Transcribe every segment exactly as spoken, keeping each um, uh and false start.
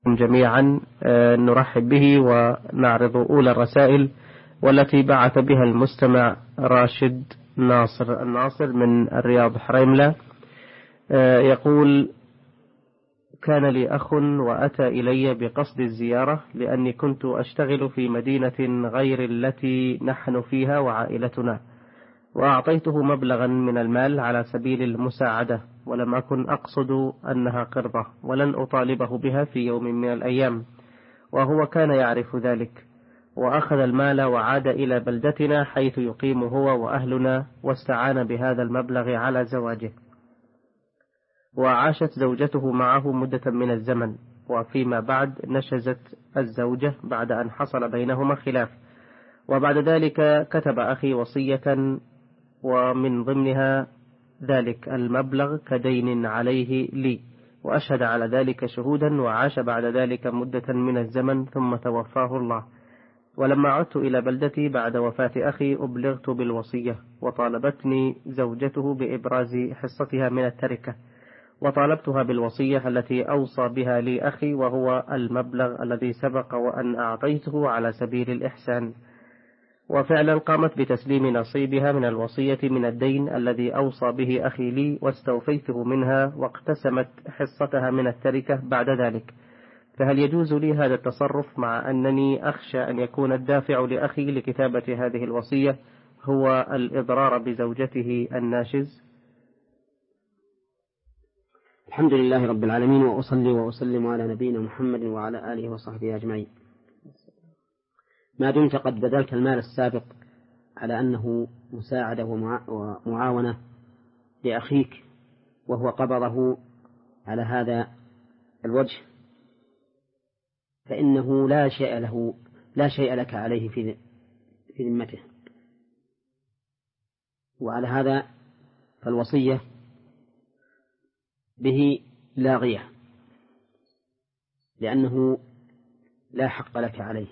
جميعا نرحب به ونعرض أولى الرسائل والتي بعث بها المستمع راشد ناصر الناصر من الرياض حريملة. يقول: كان لي أخ وأتى إلي بقصد الزيارة لأني كنت أشتغل في مدينة غير التي نحن فيها وعائلتنا، وأعطيته مبلغا من المال على سبيل المساعدة، ولم أكن أقصد أنها قرضة ولن أطالبه بها في يوم من الأيام، وهو كان يعرف ذلك، وأخذ المال وعاد إلى بلدتنا حيث يقيم هو وأهلنا، واستعان بهذا المبلغ على زواجه، وعاشت زوجته معه مدة من الزمن، وفيما بعد نشزت الزوجة بعد أن حصل بينهما خلاف، وبعد ذلك كتب أخي وصية ومن ضمنها ذلك المبلغ كدين عليه لي، وأشهد على ذلك شهودا، وعاش بعد ذلك مدة من الزمن ثم توفاه الله. ولما عدت إلى بلدتي بعد وفاة أخي أبلغت بالوصية، وطالبتني زوجته بإبراز حصتها من التركة، وطالبتها بالوصية التي أوصى بها لي أخي، وهو المبلغ الذي سبق وأن أعطيته على سبيل الإحسان، وفعلا قامت بتسليم نصيبها من الوصية من الدين الذي أوصى به أخي لي، واستوفيته منها، واقتسمت حصتها من التركة بعد ذلك. فهل يجوز لي هذا التصرف، مع أنني أخشى أن يكون الدافع لأخي لكتابة هذه الوصية هو الإضرار بزوجته الناشز؟ الحمد لله رب العالمين، وأصلي وأسلم على نبينا محمد وعلى آله وصحبه أجمعين. ما دمت قد بذلت المال السابق على أنه مساعدة ومعاونة لأخيك، وهو قبضه على هذا الوجه، فإنه لا شيء له لا شيء لك عليه في في ذمته، وعلى هذا فالوصية به لاغية، لأنه لا حق لك عليه.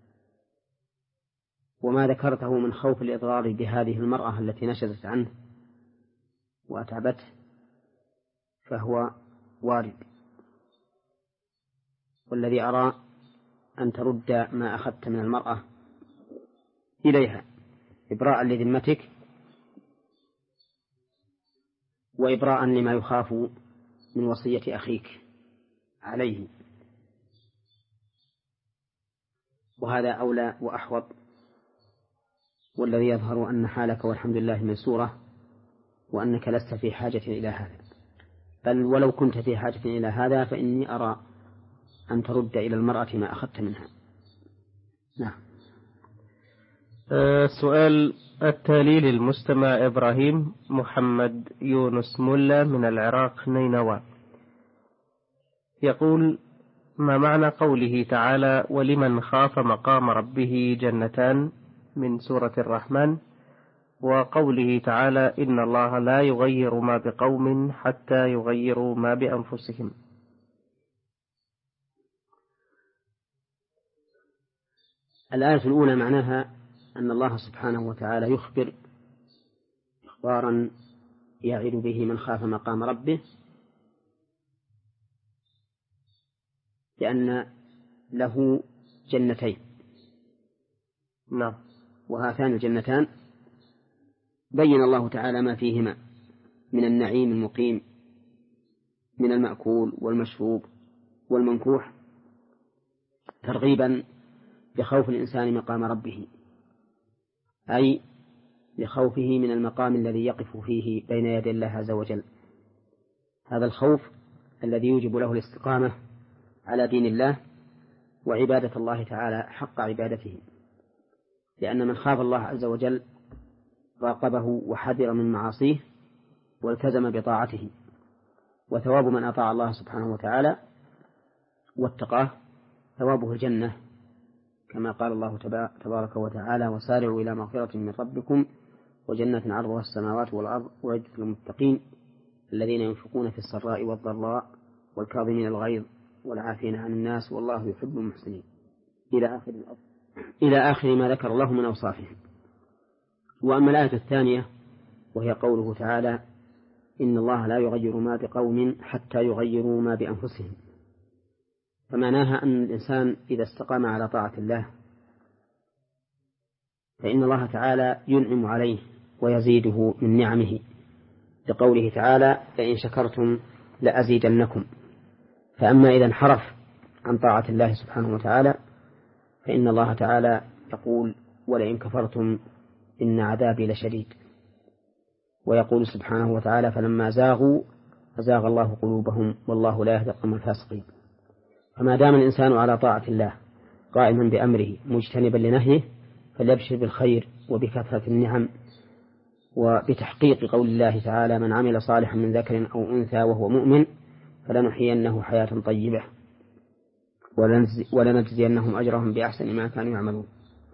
وما ذكرته من خوف الإضرار بهذه المرأة التي نشزت عنه وأتعبته فهو وارد، والذي أرى أن ترد ما أخذت من المرأة إليها إبراء لذمتك، وإبراء لما يخاف من وصية أخيك عليه، وهذا أولى وأحوط، والذي يظهر أن حالك والحمد لله ميسورة، وأنك لست في حاجة إلى هذا، بل ولو كنت في حاجة إلى هذا فإني أرى أن ترد إلى المرأة ما أخذت منها. نعم. السؤال التالي للمستمع إبراهيم محمد يونس ملا من العراق نينوى، يقول: ما معنى قوله تعالى: ولمن خاف مقام ربه جنتان من سورة الرحمن، وقوله تعالى: إن الله لا يغير ما بقوم حتى يغيروا ما بأنفسهم؟ الآية الأولى معناها أن الله سبحانه وتعالى يخبر إخبارا يعد به من خاف مقام ربه، لأن له جنتين. نعم. وهاتان الجنتان بين الله تعالى ما فيهما من النعيم المقيم من المأكول والمشروب والمنكوح، ترغيبا بخوف الإنسان مقام ربه، أي لخوفه من المقام الذي يقف فيه بين يدي الله عز وجل. هذا الخوف الذي يوجب له الاستقامة على دين الله وعبادة الله تعالى حق عبادته، لأن من خاف الله عز وجل راقبه وحذر من معاصيه والتزم بطاعته، وثواب من أطاع الله سبحانه وتعالى واتقاه ثوابه الجنة، كما قال الله تبارك وتعالى: وسارعوا إلى مغفرة من ربكم وجنة عرضها السماوات والأرض أعدت للمتقين الذين ينفقون في السراء والضراء والكاظمين الغيظ والعافين عن الناس والله يحب المحسنين، إلى آخر إلى آخر ما ذكر الله من أوصافه. وأما الآية الثانية وهي قوله تعالى: إن الله لا يغير ما بقوم حتى يغيروا ما بأنفسهم، فمعناها أن الإنسان إذا استقام على طاعة الله فإن الله تعالى ينعم عليه ويزيده من نعمه، لقوله تعالى لئن شكرتم لأزيدنكم. فأما إذا انحرف عن طاعة الله سبحانه وتعالى فإن الله تعالى يقول ولئن كفرتم إن عذابي لشديد، ويقول سبحانه وتعالى فلما زاغوا أزاغ الله قلوبهم والله لا يهدي القوم الفاسقين. فما دام الإنسان على طاعة الله قائما بأمره مجتنبا لنهيه فليبشر بالخير وبكثرة النعم وبتحقيق قول الله تعالى من عمل صالحا من ذكر أو أنثى وهو مؤمن فلنحيينه حياة طيبة ولنجزينهم أجرهم بأحسن ما كانوا يعملون.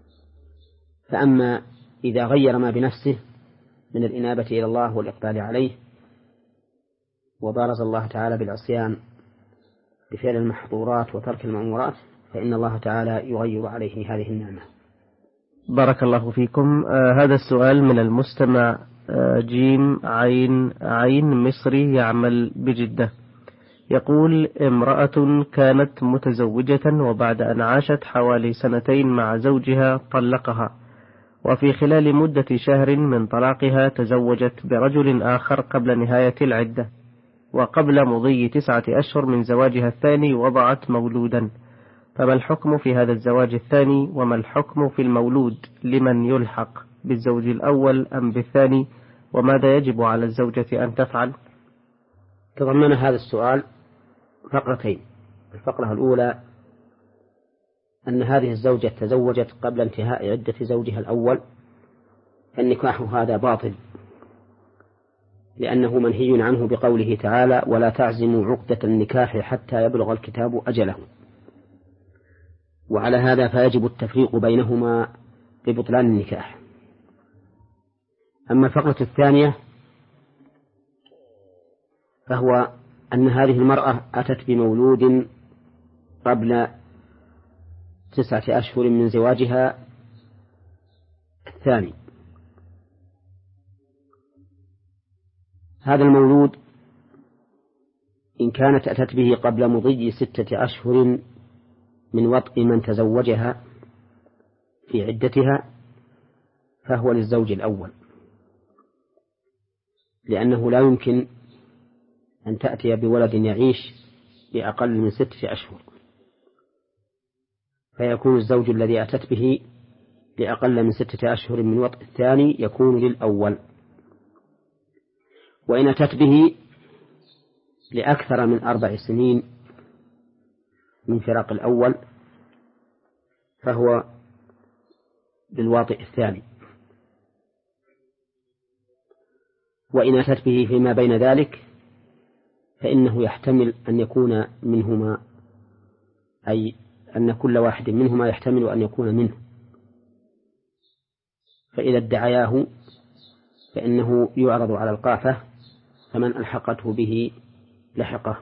فأما إذا غير ما بنفسه من الإنابة إلى الله والإقبال عليه وبارز الله تعالى بالعصيان بفعل المحظورات وترك المأمورات فإن الله تعالى يغير عليه هذه النعمة. بارك الله فيكم. آه هذا السؤال من المستمع آه جيم عين عين مصري يعمل بجدة، يقول امرأة كانت متزوجة وبعد أن عاشت حوالي سنتين مع زوجها طلقها، وفي خلال مدة شهر من طلاقها تزوجت برجل آخر قبل نهاية العدة، وقبل مضي تسعة أشهر من زواجها الثاني وضعت مولودا، فما الحكم في هذا الزواج الثاني وما الحكم في المولود؟ لمن يلحق بالزوج الأول أم بالثاني؟ وماذا يجب على الزوجة أن تفعل؟ تضمن هذا السؤال فقرتين. الفقرة الأولى أن هذه الزوجة تزوجت قبل انتهاء عدة زوجها الأول، فالنكاح هذا باطل لأنه منهي عنه بقوله تعالى ولا تعزموا عقدة النكاح حتى يبلغ الكتاب أجله، وعلى هذا فيجب التفريق بينهما ببطلان النكاح. أما الفقرة الثانية فهو أن هذه المرأة أتت بمولود قبل تسعة أشهر من زواجها الثاني. هذا المولود إن كانت أتت به قبل مضي ستة أشهر من وطء من تزوجها في عدتها فهو للزوج الأول، لأنه لا يمكن أن تأتي بولد يعيش بأقل من ستة أشهر، فيكون الزوج الذي أتت به لأقل من ستة أشهر من وطء الثاني يكون للأول. وإن أتت به لأكثر من أربع سنين من فراق الأول فهو للواطئ الثاني. وإن أتت به فيما بين ذلك فإنه يحتمل أن يكون منهما، أي أن كل واحد منهما يحتمل أن يكون منه، فإذا ادعياه فإنه يعرض على القافة فمن ألحقته به لحقه.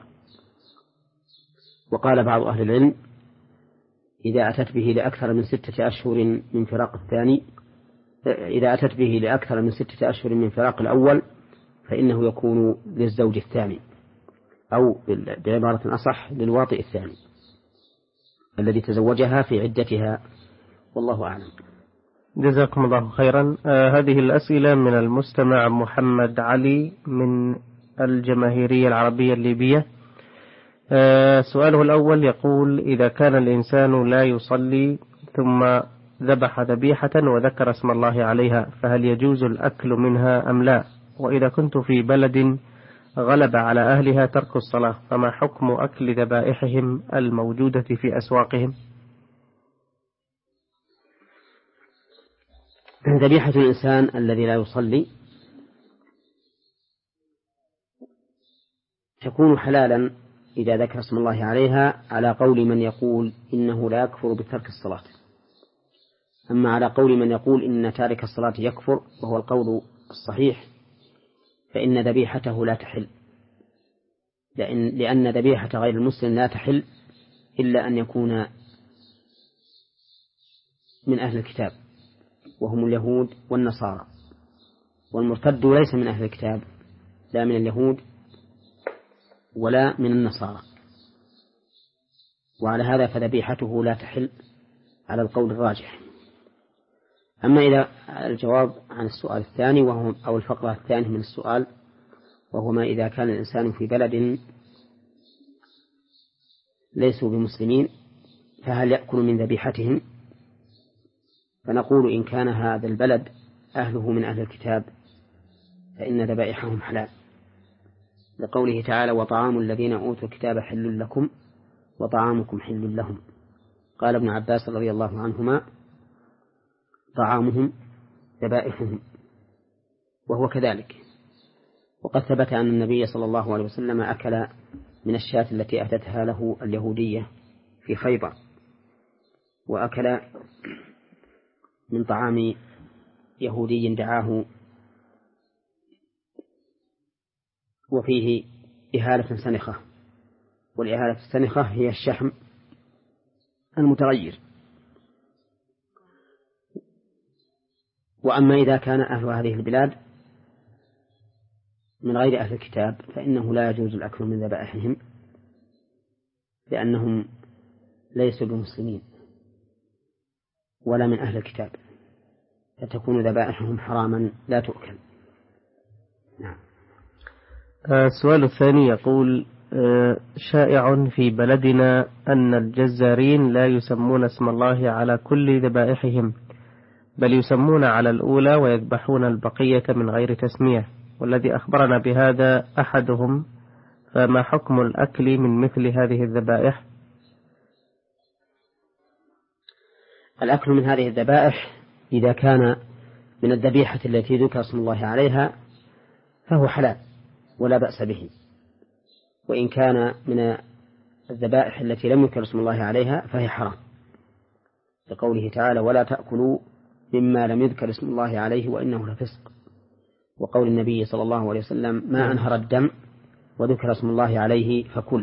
وقال بعض أهل العلم إذا أتت به لأكثر من ستة أشهر من فراق الثاني إذا أتت به لأكثر من ستة أشهر من فراق الأول فإنه يكون للزوج الثاني، أو بعبارة أصح للواطئ الثاني الذي تزوجها في عدتها، والله أعلم. جزاكم الله خيرا. آه هذه الأسئلة من المستمع محمد علي من الجماهيرية العربية الليبية. آه سؤاله الأول يقول إذا كان الإنسان لا يصلي ثم ذبح ذبيحة وذكر اسم الله عليها فهل يجوز الأكل منها أم لا؟ وإذا كنت في بلد غلب على أهلها ترك الصلاة فما حكم أكل ذبائحهم الموجودة في أسواقهم؟ ذبيحة الإنسان الذي لا يصلي تكون حلالا إذا ذكر اسم الله عليها على قول من يقول إنه لا يكفر بترك الصلاة. أما على قول من يقول إن تارك الصلاة يكفر وهو القول الصحيح فإن ذبيحته لا تحل، لأن, لأن ذبيحة غير المسلم لا تحل إلا أن يكون من أهل الكتاب وهم اليهود والنصارى، والمرتد ليس من أهل الكتاب لا من اليهود ولا من النصارى. وعلى هذا فذبيحته لا تحل على القول الراجح. أما إذا الجواب عن السؤال الثاني وهو أو الفقرة الثانية من السؤال، وهو ما إذا كان الإنسان في بلد ليسوا بمسلمين فهل يأكل من ذبيحتهم؟ فنقول إن كان هذا البلد أهله من أهل الكتاب فإن ذبائحهم حلال، لقوله تعالى: وطعام الذين أوتوا الكتاب حل لكم وطعامكم حل لهم. قال ابن عباس رضي الله عنهما: طعامهم ذبائحهم، وهو كذلك. وقد ثبت أن النبي صلى الله عليه وسلم أكل من الشاة التي أهدتها له اليهودية في خيبر، وأكل من طعام يهودي دعاه وفيه إهالة سنخة، والإهالة السنخة هي الشحم المتغير. وأما إذا كان أهل هذه البلاد من غير أهل الكتاب فإنه لا يجوز الأكل من ذبائحهم، لأنهم ليسوا بمسلمين ولا من أهل الكتاب، فتكون ذبائحهم حراما لا تؤكل. نعم. السؤال الثاني يقول: شائع في بلدنا أن الجزارين لا يسمون اسم الله على كل ذبائحهم، بل يسمون على الأولى ويذبحون البقية من غير تسمية، والذي أخبرنا بهذا أحدهم، فما حكم الأكل من مثل هذه الذبائح؟ الأكل من هذه الذبائح إذا كان من الذبيحة التي ذكر اسم الله عليها فهو حلال ولا بأس به، وإن كان من الذبائح التي لم يذكر اسم الله عليها فهي حرام، لقوله تعالى: ولا تأكلوا مما لم يذكر اسم الله عليه وإنه لفسق، وقول النبي صلى الله عليه وسلم: ما أنهر الدم وذكر اسم الله عليه فكل.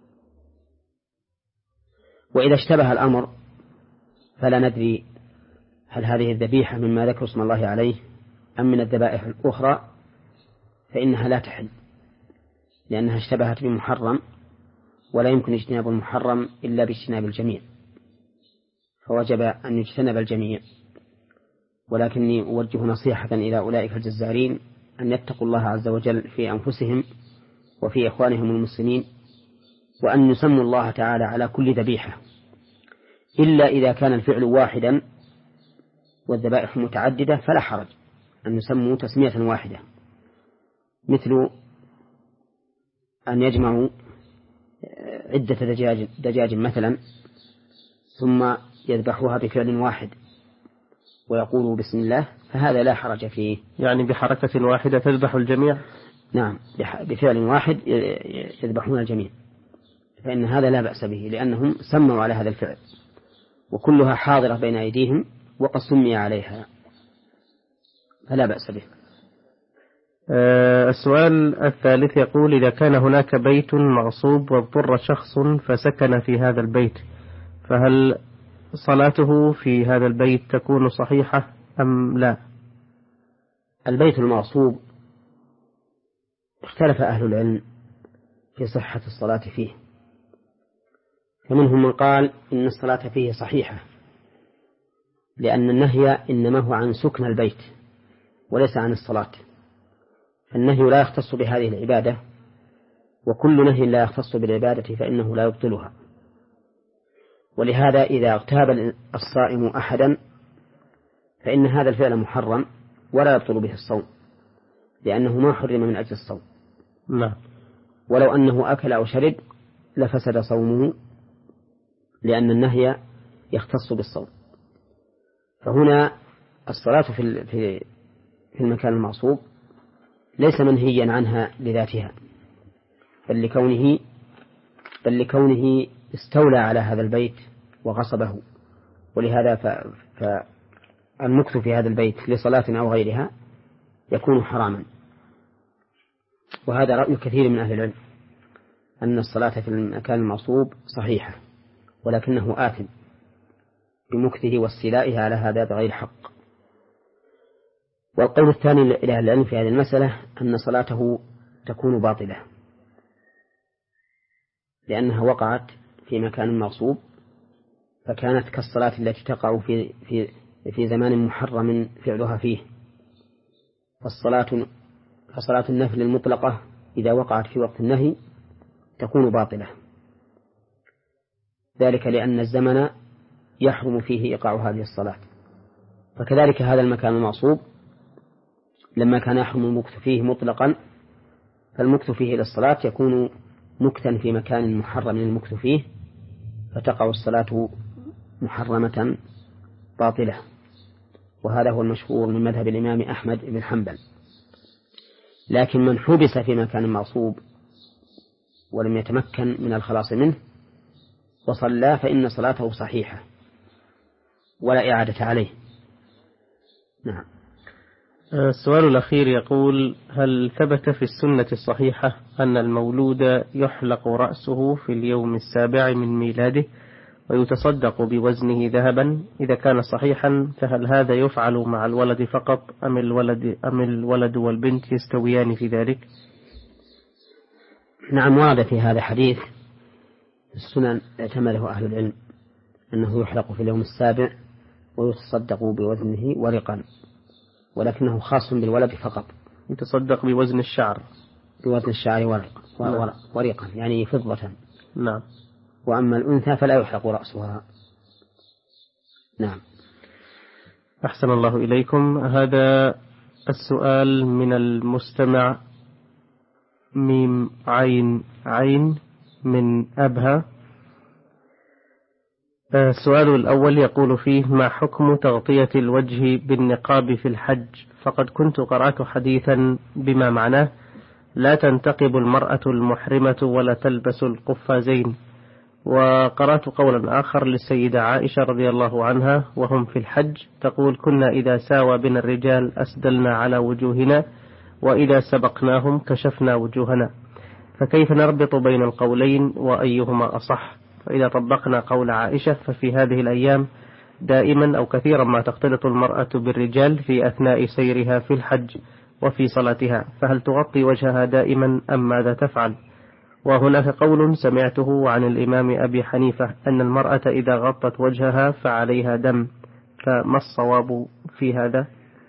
وإذا اشتبه الأمر فلا ندري هل هذه الذبيحة مما ذكر اسم الله عليه أم من الذبائح الأخرى، فإنها لا تحل، لأنها اشتبهت بمحرم، ولا يمكن اجتناب المحرم إلا باجتناب الجميع، فوجب أن يجتنب الجميع. ولكني أوجه نصيحة إلى أولئك الجزارين أن يتقوا الله عز وجل في أنفسهم وفي إخوانهم المسلمين، وأن يسموا الله تعالى على كل ذبيحة، إلا إذا كان الفعل واحدا والذبائح متعددة فلا حرج أن يسموا تسمية واحدة، مثل أن يجمعوا عدة دجاج, دجاج مثلا ثم يذبحوها بفعل واحد ويقولوا بسم الله، فهذا لا حرج فيه. يعني بحركة واحدة تذبح الجميع؟ نعم، بفعل واحد يذبحون الجميع، فإن هذا لا بأس به، لأنهم سموا على هذا الفعل وكلها حاضرة بين أيديهم وقد سمي عليها، فلا بأس به. أه السؤال الثالث يقول: إذا كان هناك بيت مغصوب واضطر شخص فسكن في هذا البيت، فهل صلاته في هذا البيت تكون صحيحة أم لا؟ البيت المغصوب اختلف أهل العلم في صحة الصلاة فيه، فمنهم من قال إن الصلاة فيه صحيحة، لأن النهي إنما هو عن سكن البيت وليس عن الصلاة، فالنهي لا يختص بهذه العبادة، وكل نهي لا يختص بالعبادة فإنه لا يبطلها. ولهذا إذا اغتاب الصائم أحدا فإن هذا الفعل محرم ولا يبطل به الصوم، لأنه ما حرم من أجل الصوم. لا. ولو أنه أكل أو شرب لفسد صومه، لأن النهي يختص بالصوم. فهنا الصلاة في في المكان المغصوب ليس منهيا عنها لذاتها، بل لكونه بل لكونه استولى على هذا البيت وغصبه، ولهذا فالمكث في هذا البيت لصلاة أو غيرها يكون حراما. وهذا رأي كثير من أهل العلم أن الصلاة في المكان المغصوب صحيحة، ولكنه آثم بمكثه واستيلائه على هذا بغير حق. والقول الثاني لأهل العلم في هذه المسألة أن صلاته تكون باطلة، لأنها وقعت في مكان مغصوب فكانت كالصلاة التي تقع في في في زمان محرم فعلها فيه. فالصلاة فصلاة النفل المطلقة إذا وقعت في وقت النهي تكون باطلة، ذلك لأن الزمن يحرم فيه إيقاع هذه الصلاة. فكذلك هذا المكان المغصوب لما كان يحرم المكث فيه مطلقا فالمكث فيه للصلاة يكون مكثا في مكان محرم المكث فيه، فتقع الصلاة محرمة باطلة. وهذا هو المشهور من مذهب الإمام أحمد بن حنبل. لكن من حبس في مكان مغصوب ولم يتمكن من الخلاص منه وصلى فإن صلاته صحيحة ولا إعادة عليه. نعم. السؤال الأخير يقول: هل ثبت في السنة الصحيحة أن المولود يحلق رأسه في اليوم السابع من ميلاده ويتصدق بوزنه ذهبا؟ إذا كان صحيحا فهل هذا يفعل مع الولد فقط أم الولد, أم الولد والبنت يستويان في ذلك؟ نعم، ورد في هذا حديث السنن اعتمده أهل العلم أنه يحلق في اليوم السابع ويتصدق بوزنه ورقا، ولكنه خاص بالولد فقط. يتصدق بوزن الشعر، بوزن الشعر ورق نعم. ورقا يعني فضة. نعم. وأما الأنثى فلا يحلق رأسها. نعم. أحسن الله إليكم. هذا السؤال من المستمع ميم عين عين من أبها. السؤال الأول يقول فيه: ما حكم تغطية الوجه بالنقاب في الحج؟ فقد كنت قرأت حديثا بما معناه: لا تنتقب المرأة المحرمة ولا تلبس القفازين. وقرأت قولا آخر للسيدة عائشة رضي الله عنها وهم في الحج تقول: كنا إذا ساوى بنا الرجال أسدلنا على وجوهنا وإذا سبقناهم كشفنا وجوهنا. فكيف نربط بين القولين وأيهما أصح؟ فإذا طبقنا قول عائشة ففي هذه الأيام دائما أو كثيرا ما تختلط المرأة بالرجال في أثناء سيرها في الحج وفي صلاتها، فهل تغطي وجهها دائما أم ماذا تفعل؟ وهناك قول سمعته عن الإمام أبي حنيفة أن المرأة إذا غطت وجهها فعليها دم، فما الصواب في هذا؟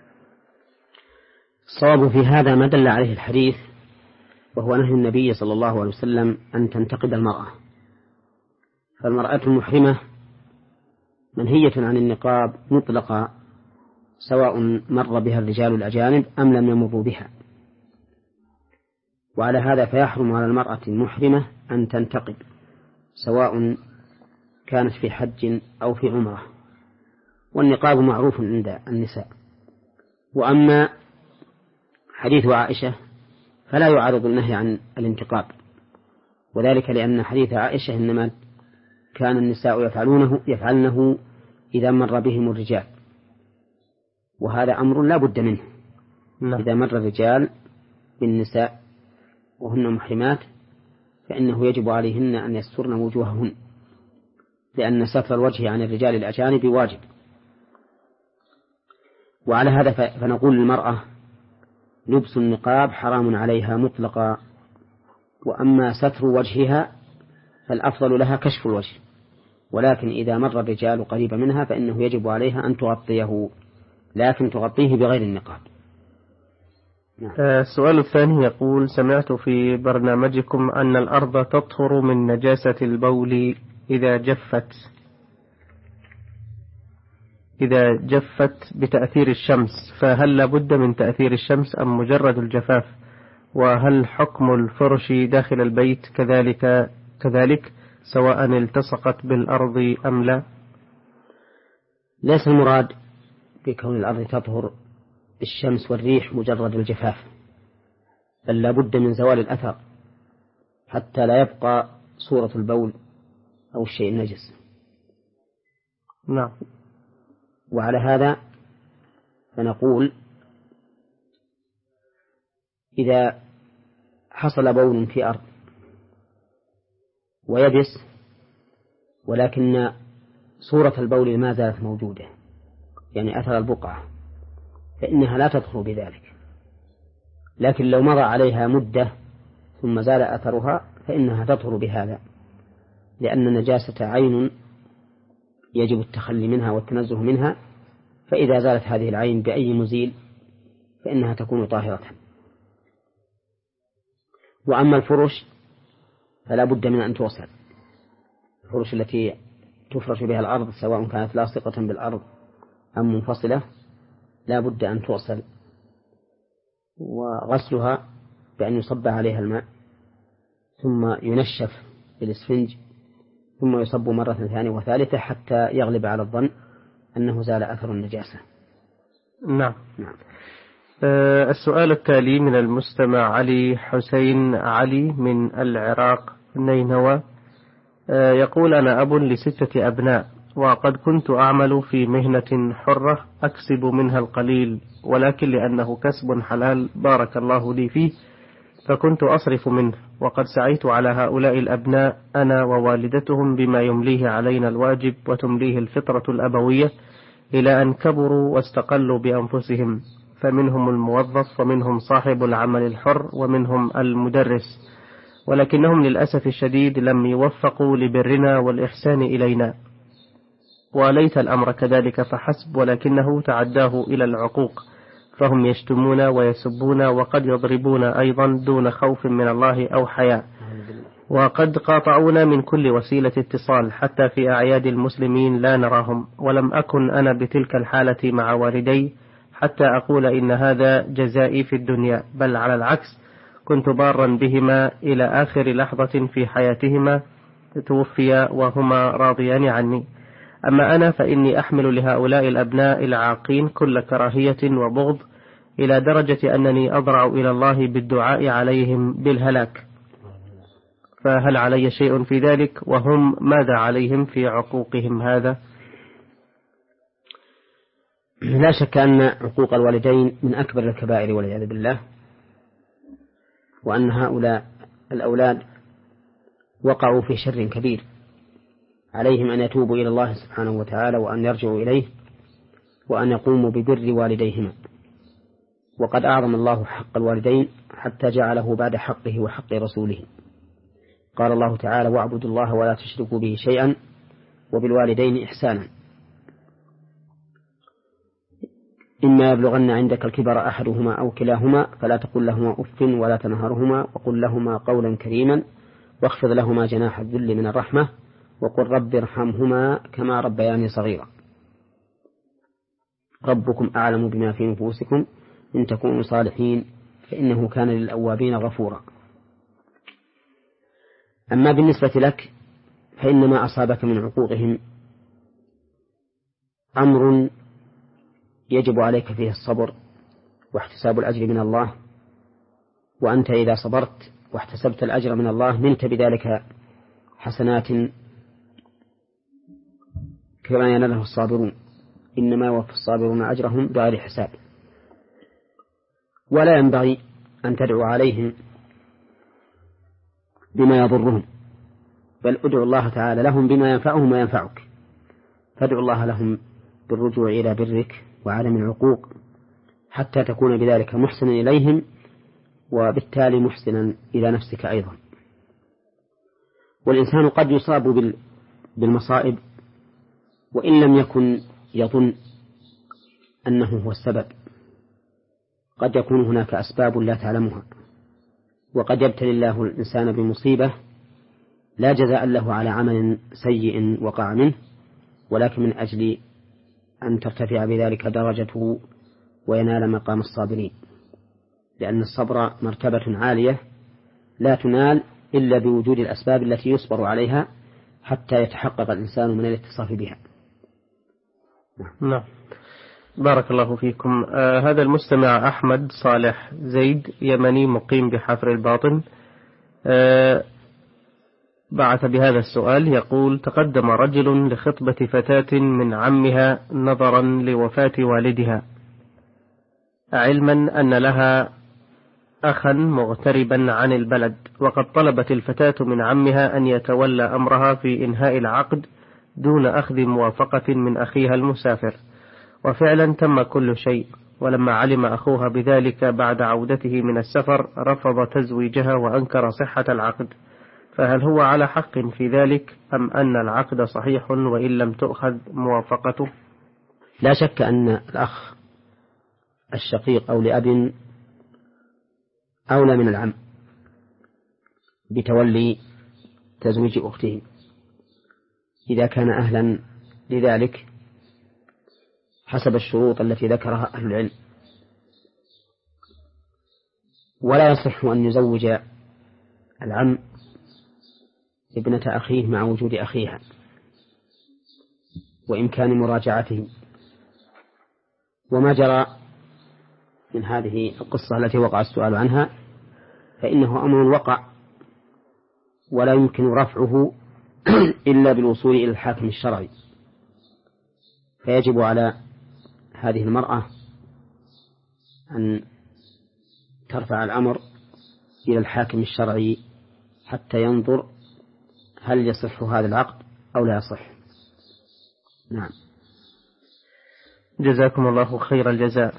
الصواب في هذا ما دل عليه الحديث، وهو نهي النبي صلى الله عليه وسلم أن تنتقد المرأة. فالمرأة المحرمة منهية عن النقاب مطلقا، سواء مر بها الرجال الأجانب أم لم يمروا بها. وعلى هذا فيحرم على المرأة المحرمة أن تنتقب، سواء كانت في حج أو في عمرة، والنقاب معروف عند النساء. وأما حديث عائشة فلا يعارض النهي عن الانتقاب، وذلك لأن حديث عائشة إنما كان النساء يفعلونه يفعلنه إذا مر بهم الرجال، وهذا أمر لا بد منه. لا. إذا مر الرجال بالنساء وهن محرمات فإنه يجب عليهن أن يسترن وجوههن، لأن ستر الوجه عن الرجال الأجانب واجب. وعلى هذا فنقول للمرأة لبس النقاب حرام عليها مطلقا، وأما ستر وجهها فالأفضل لها كشف الوجه، ولكن إذا مر الرجال قريبا منها فإنه يجب عليها أن تغطيه، لكن تغطيه بغير النقاب. السؤال الثاني يقول: سمعت في برنامجكم أن الأرض تطهر من نجاسة البول إذا جفت إذا جفت بتأثير الشمس، فهل لابد من تأثير الشمس أم مجرد الجفاف؟ وهل حكم الفرش داخل البيت كذلك كذلك سواء التصقت بالأرض أم لا؟ ليس المراد بكون الأرض تطهر بالشمس والريح مجرد الجفاف، بل لابد من زوال الأثر حتى لا يبقى صورة البول أو الشيء النجس. نعم. وعلى هذا فنقول إذا حصل بول في أرض ويبس ولكن صورة البول ما زالت موجودة، يعني أثر البقعة، فإنها لا تطهر بذلك. لكن لو مضى عليها مدة ثم زال أثرها فإنها تطهر بهذا، لأن النجاسة عين يجب التخلي منها والتنزه منها، فإذا زالت هذه العين بأي مزيل فإنها تكون طاهرة. وأما الفرش فلا بد من أن توصل، الفرش التي تفرش بها الأرض سواء كانت لاصقة بالأرض أم منفصلة لا بد أن توصل، وغسلها بأن يصب عليها الماء ثم ينشف بالإسفنج ثم يصب مرة ثانية وثالثة حتى يغلب على الظن أنه زال أثر النجاسة. نعم. نعم. أه السؤال التالي من المستمع علي حسين علي من العراق نينوى، أه يقول: أنا أب لستة أبناء، وقد كنت أعمل في مهنة حرة أكسب منها القليل، ولكن لأنه كسب حلال بارك الله لي فيه فكنت أصرف منه، وقد سعيت على هؤلاء الأبناء أنا ووالدتهم بما يمليه علينا الواجب وتمليه الفطرة الأبوية إلى أن كبروا واستقلوا بأنفسهم، فمنهم الموظف ومنهم صاحب العمل الحر ومنهم المدرس، ولكنهم للأسف الشديد لم يوفقوا لبرنا والإحسان إلينا، وليت الأمر كذلك فحسب، ولكنه تعداه إلى العقوق، فهم يشتمون ويسبون وقد يضربون أيضا دون خوف من الله أو حياء، وقد قاطعونا من كل وسيلة اتصال حتى في أعياد المسلمين لا نراهم، ولم أكن أنا بتلك الحالة مع والدي حتى أقول إن هذا جزائي في الدنيا، بل على العكس كنت بارا بهما إلى آخر لحظة في حياتهما توفيا وهما راضيان عني. أما أنا فإني أحمل لهؤلاء الأبناء العاقين كل كراهية وبغض إلى درجة أنني أضرع إلى الله بالدعاء عليهم بالهلاك، فهل علي شيء في ذلك؟ وهم ماذا عليهم في عقوقهم هذا؟ لا شك أن عقوق الوالدين من أكبر الكبائر والعياذ بالله، وأن هؤلاء الأولاد وقعوا في شر كبير، عليهم أن يتوبوا إلى الله سبحانه وتعالى وأن يرجعوا إليه وأن يقوموا ببر والديهما. وقد أعظم الله حق الوالدين حتى جعله بعد حقه وحق رسوله. قال الله تعالى: واعبدوا الله ولا تشركوا به شيئا وبالوالدين إحسانا. إما يبلغن عندك الكبر أحدهما أو كلاهما فلا تقل لهما أف ولا تنهرهما وقل لهما قولا كريما واخفض لهما جناح الذل من الرحمة وقل رب ارحمهما كما ربياني صغيرا. ربكم أعلم بما في نفوسكم إن تكونوا صالحين فإنه كان للأوابين غفورا. أما بالنسبة لك فإن ما أصابك من عقوقهم أمر يجب عليك فيه الصبر واحتساب الأجر من الله، وأنت إذا صبرت واحتسبت الأجر من الله نلت بذلك حسنات كما يناله الصابرون، إنما يوفى الصابرون أجرهم بغير حساب. ولا ينبغي أن تدعو عليهم بما يضرهم، بل ادعو الله تعالى لهم بما ينفعهم وينفعك، فادعو الله لهم بالرجوع إلى برك وعدم العقوق حتى تكون بذلك محسنا إليهم وبالتالي محسنا إلى نفسك أيضا. والإنسان قد يصاب بالمصائب وإن لم يكن يظن أنه هو السبب، قد يكون هناك أسباب لا تعلمها، وقد يبتلي الله الإنسان بمصيبة لا جزاء له على عمل سيء وقع منه، ولكن من أجل أن ترتفع بذلك درجته وينال مقام الصابرين، لأن الصبر مرتبة عالية لا تنال إلا بوجود الأسباب التي يصبر عليها حتى يتحقق الإنسان من الاتصاف بها. نعم، بارك الله فيكم. آه هذا المستمع أحمد صالح زيد يمني مقيم بحفر الباطن آه بعث بهذا السؤال، يقول: تقدم رجل لخطبة فتاة من عمها نظرا لوفاة والدها، علما أن لها أخا مغتربا عن البلد، وقد طلبت الفتاة من عمها أن يتولى أمرها في إنهاء العقد دون أخذ موافقة من أخيها المسافر، وفعلا تم كل شيء. ولما علم أخوها بذلك بعد عودته من السفر رفض تزويجها وأنكر صحة العقد، فهل هو على حق في ذلك أم أن العقد صحيح وإن لم تؤخذ موافقته؟ لا شك أن الأخ الشقيق أو لأب أولى من العم بتولي تزويج أخته إذا كان أهلا لذلك حسب الشروط التي ذكرها أهل العلم. ولا يصح أن يزوج العم ابنة أخيه مع وجود أخيها وإمكان مراجعته. وما جرى من هذه القصة التي وقع السؤال عنها فإنه أمر وقع ولا يمكن رفعه إلا بالوصول إلى الحاكم الشرعي، فيجب على هذه المرأة أن ترفع الأمر إلى الحاكم الشرعي حتى ينظر هل يصح هذا العقد أو لا يصح. نعم. جزاكم الله خير الجزاء.